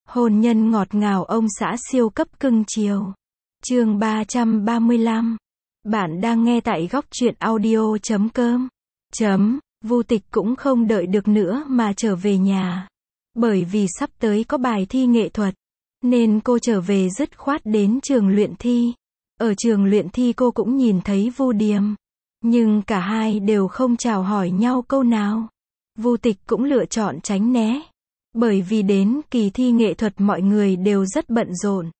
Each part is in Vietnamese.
Hôn nhân ngọt ngào ông xã siêu cấp cưng chiều. Chương 335. Bạn đang nghe tại góc truyện audio.com. Vu Tịch cũng không đợi được nữa mà trở về nhà. Bởi vì sắp tới có bài thi nghệ thuật, nên cô trở về dứt khoát đến trường luyện thi. Ở trường luyện thi cô cũng nhìn thấy Vu Điềm. Nhưng cả hai đều không chào hỏi nhau câu nào. Vu Tịch cũng lựa chọn tránh né. Bởi vì đến kỳ thi nghệ thuật mọi người đều rất bận rộn.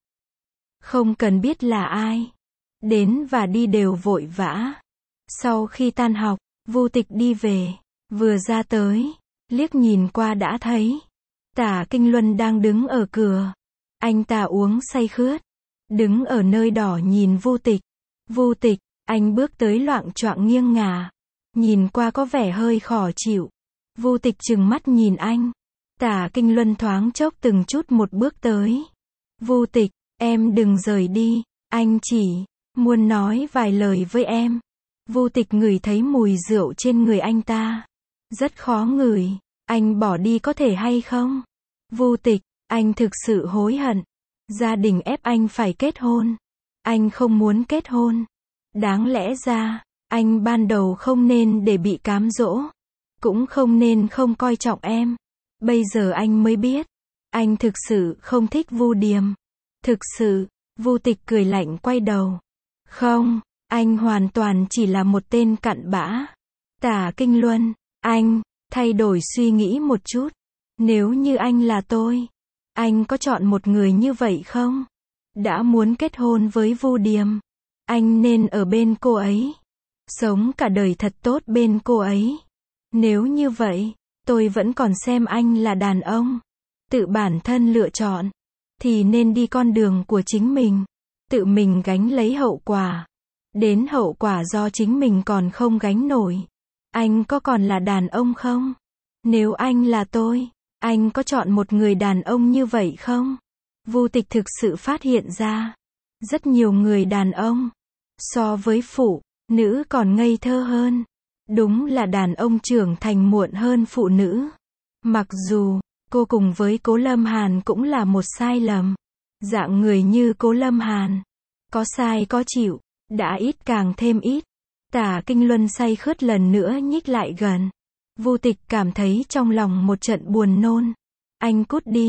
Không cần biết là ai. Đến và đi đều vội vã. Sau khi tan học, Vu Tịch đi về. Vừa ra tới, liếc nhìn qua đã thấy Tả Kinh Luân đang đứng ở cửa. Anh ta uống say khướt, đứng ở nơi đỏ nhìn Vu Tịch. Vu Tịch, anh bước tới loạng choạng nghiêng ngả. Nhìn qua có vẻ hơi khó chịu. Vu Tịch trừng mắt nhìn anh. Tả Kinh Luân thoáng chốc từng chút một bước tới. Vu Tịch, em đừng rời đi, anh chỉ muốn nói vài lời với em. Vu Tịch ngửi thấy mùi rượu trên người anh ta. Rất khó ngửi, anh bỏ đi có thể hay không? Vu Tịch, anh thực sự hối hận. Gia đình ép anh phải kết hôn. Anh không muốn kết hôn. Đáng lẽ ra, anh ban đầu không nên để bị cám dỗ. Cũng không nên không coi trọng em. Bây giờ anh mới biết, anh thực sự không thích Vu Điềm. Thực sự, Vu Tịch cười lạnh quay đầu. Không, anh hoàn toàn chỉ là một tên cặn bã. Tả Kinh Luân, anh, thay đổi suy nghĩ một chút. Nếu như anh là tôi, anh có chọn một người như vậy không? Đã muốn kết hôn với Vu Điềm, anh nên ở bên cô ấy. Sống cả đời thật tốt bên cô ấy. Nếu như vậy, tôi vẫn còn xem anh là đàn ông. Tự bản thân lựa chọn, thì nên đi con đường của chính mình. Tự mình gánh lấy hậu quả. Đến hậu quả do chính mình còn không gánh nổi. Anh có còn là đàn ông không? Nếu anh là tôi, anh có chọn một người đàn ông như vậy không? Vu Tịch thực sự phát hiện ra, rất nhiều người đàn ông, so với phụ nữ còn ngây thơ hơn. Đúng là đàn ông trưởng thành muộn hơn phụ nữ. Mặc dù, cô cùng với Cố Lâm Hàn cũng là một sai lầm. Dạng người như Cố Lâm Hàn, có sai có chịu, đã ít càng thêm ít. Tả Kinh Luân say khướt lần nữa nhích lại gần. Vu Tịch cảm thấy trong lòng một trận buồn nôn. Anh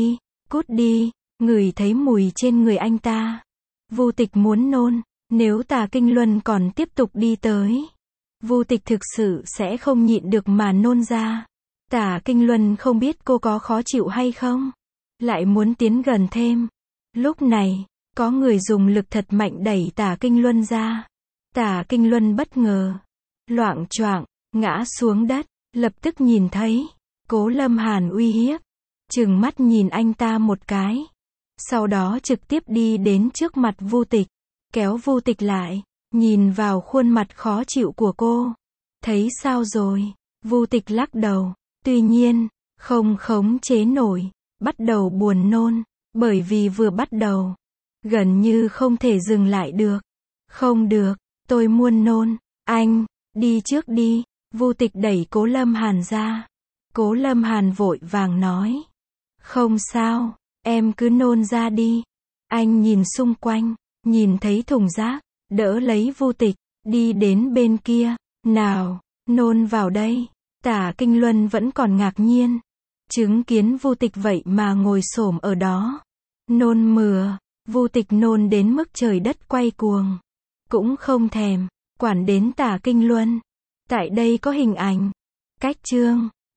cút đi, ngửi thấy mùi trên người anh ta. Vu Tịch muốn nôn, nếu Tả Kinh Luân còn tiếp tục đi tới, Vu Tịch thực sự sẽ không nhịn được mà nôn ra. Tả Kinh Luân không biết cô có khó chịu hay không, lại muốn tiến gần thêm. Lúc này, có người dùng lực thật mạnh đẩy Tả Kinh Luân ra. Tả Kinh Luân bất ngờ, loạng choạng ngã xuống đất, lập tức nhìn thấy Cố Lâm Hàn uy hiếp, trừng mắt nhìn anh ta một cái. Sau đó trực tiếp đi đến trước mặt Vu Tịch, kéo Vu Tịch lại, nhìn vào khuôn mặt khó chịu của cô. Thấy sao rồi? Vu Tịch lắc đầu. Tuy nhiên, không khống chế nổi, bắt đầu buồn nôn, bởi vì vừa bắt đầu, gần như không thể dừng lại được. Không được, tôi muốn nôn, anh, đi trước đi. Vu Tịch đẩy Cố Lâm Hàn ra. Cố Lâm Hàn vội vàng nói. Không sao, em cứ nôn ra đi. Anh nhìn xung quanh, nhìn thấy thùng rác, đỡ lấy Vu Tịch, đi đến bên kia. Nào, nôn vào đây. Tả Kinh Luân vẫn còn ngạc nhiên, chứng kiến Vu Tịch vậy mà ngồi xổm ở đó. Nôn mửa, Vu Tịch nôn đến mức trời đất quay cuồng. Cũng không thèm quản đến Tả Kinh Luân. Tại đây có hình ảnh. Cách chương